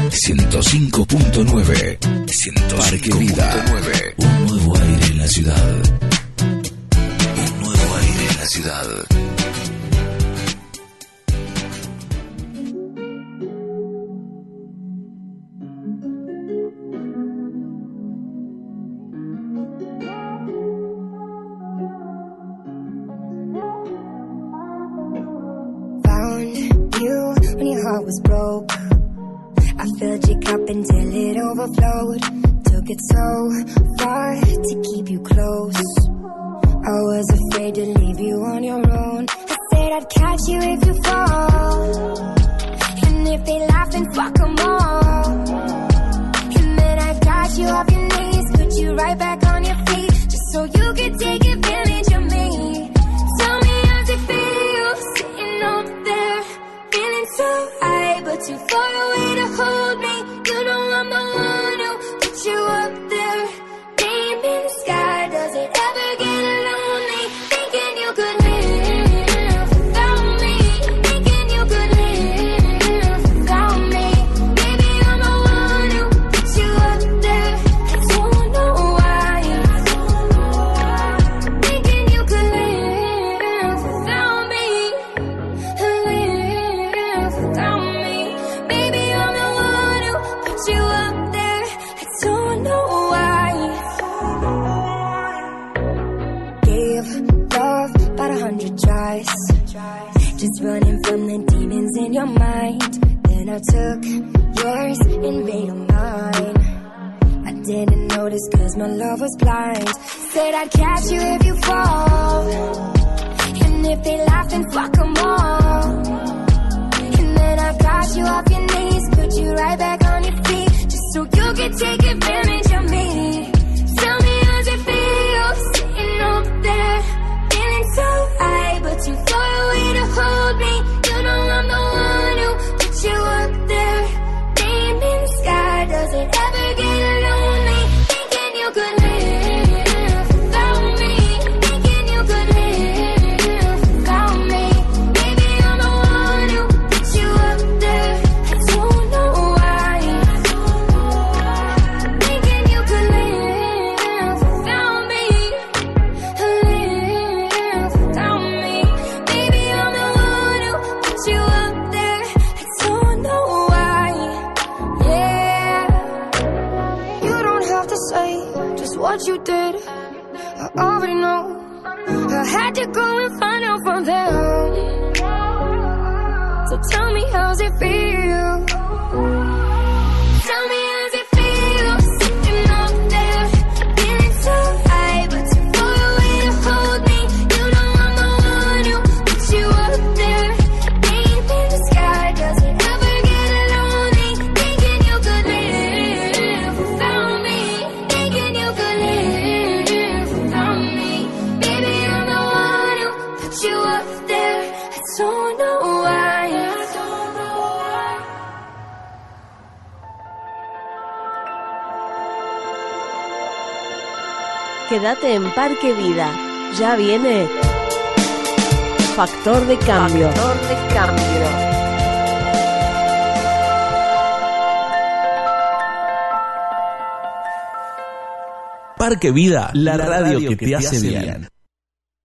105.9. Parque Vida. Un nuevo aire en la ciudad. Un nuevo aire en la ciudad. Was broke. I filled your cup until it overflowed. Took it so far to keep you close. I was afraid to leave you on your own. I said I'd catch you if you fall. And if they laugh, then fuck them all. And then I got you off your knees, put you right back on your feet, just so you could take advantage of me. Tell me how's it feel, sitting up there, feeling so high, but too far away to hold me. You know I'm the one who put you up there. Name in the sky, does it ever get lonely? Thinking you could live without me. Thinking you could live without me. Baby, I'm the one who put you up there. I don't know why. Thinking you could live without me. Live without me. Baby, I'm the one who put you up there. I don't know why. Gave love about 100 tries, just running from the demons in your mind. Then I took yours and made them mine. I didn't notice cause my love was blind. Said I'd catch you if you fall. And if they laugh, then fuck them all. And then I got you off your knees, put you right back on your feet, just so you could take advantage of me. Tell me how's it feel, sitting up there, feeling so high, but too far away to hold me. You know I'm the one who put you up there. Name in the sky, does it ever get lonely? Thinking you could live without me. Thinking you could live without me. Baby, I'm the one who put you up there. I don't know why. Thinking you could live without me. Live without me. Baby, I'm the one who put you up there. I don't know why. Yeah. You don't have to say just what you did. I already know. I had to go and find out from them. So tell me how's it feel. Tell me how's it feel, sitting up there, feeling so high, but too far away to hold me. You know I'm the one who put you up there. Name in the sky, does it ever get lonely? Thinking you could live without me. Thinking you could live without me. Baby, I'm the one who put you up there. I don't know why. Quédate en Parque Vida. Ya viene Factor de Cambio. Factor de Cambio. Parque Vida, la radio que te hace bien.